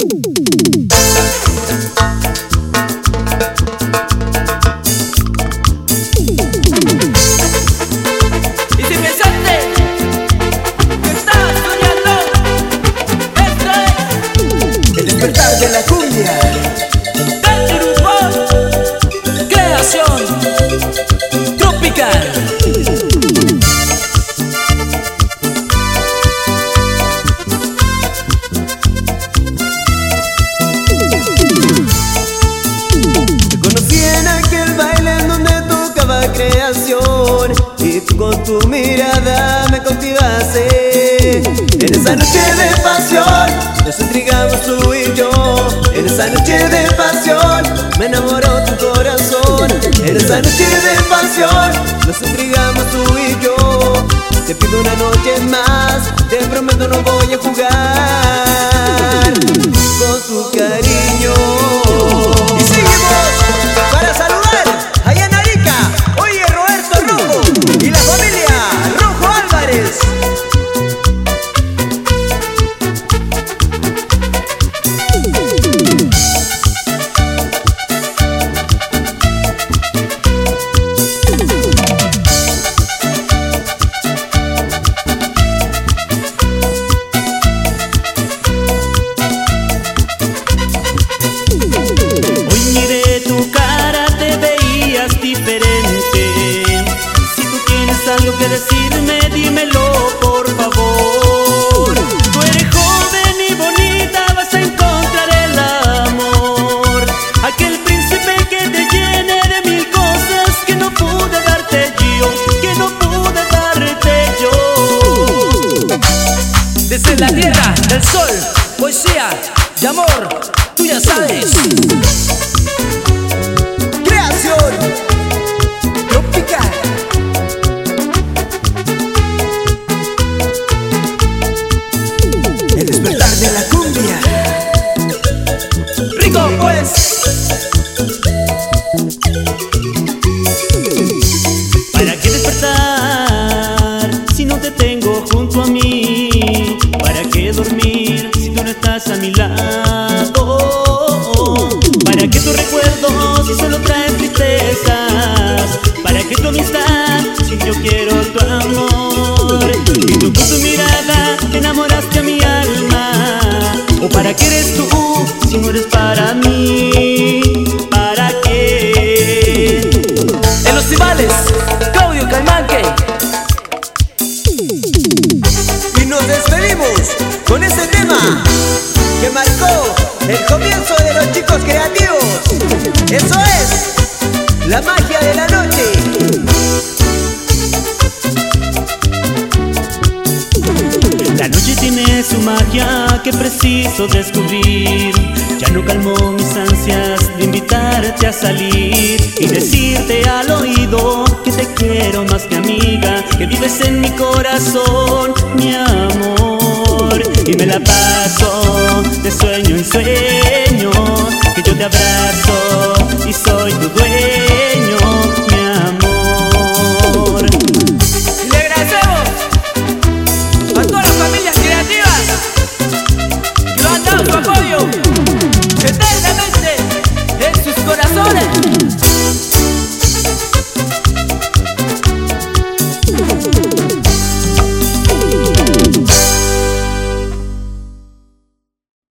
De la cumbia, creación tropical. te conocí en aquel baile en donde tocaba creación y tú con tu mirada me cautivaste. En esa noche de pasión nos intrigamos tú y yo. En esa noche de pasión me enamoró tu corazón. En esa noche de pasión nos intrigamos tú y yo. Te pido una noche más, te prometo no voy a jugar con tu cariño. Y seguimos para saludar a Yanarica, oye Roberto Rojo y la familia Rojo Álvarez. Algo que decirme, dímelo por favor. Tú eres joven y bonita, vas a encontrar el amor, aquel príncipe que te llene de mil cosas que no pude darte yo, que no pude darte yo. Desde la tierra, del sol, poesía y amor, tú ya sabes. Creación tropical. El despertar de la cumbia. Rico pues. ¿Para qué despertar si no te tengo junto a mí? ¿Para qué dormir si tú no estás a mi lado? ¿Para qué tu recuerdo si solo traes tristezas? ¿Para qué tu amistad si yo quiero tu amor? Y tú con tu mirada te enamoraste a mi alma. ¿O para qué eres tú si no eres para mí? ¿Para qué? En los Cibales, Claudio Caimanque. Y nos despedimos con ese tema que marcó el comienzo de los chicos creativos. Eso es la magia de la noche. La noche tiene su magia que preciso descubrir. Ya no calmó mis ansias de invitarte a salir y decirte al oído que te quiero más que amiga, que vives en mi corazón, mi amor. Y me la paso de sueño en sueño, que yo te abrazo y soy tu dueño.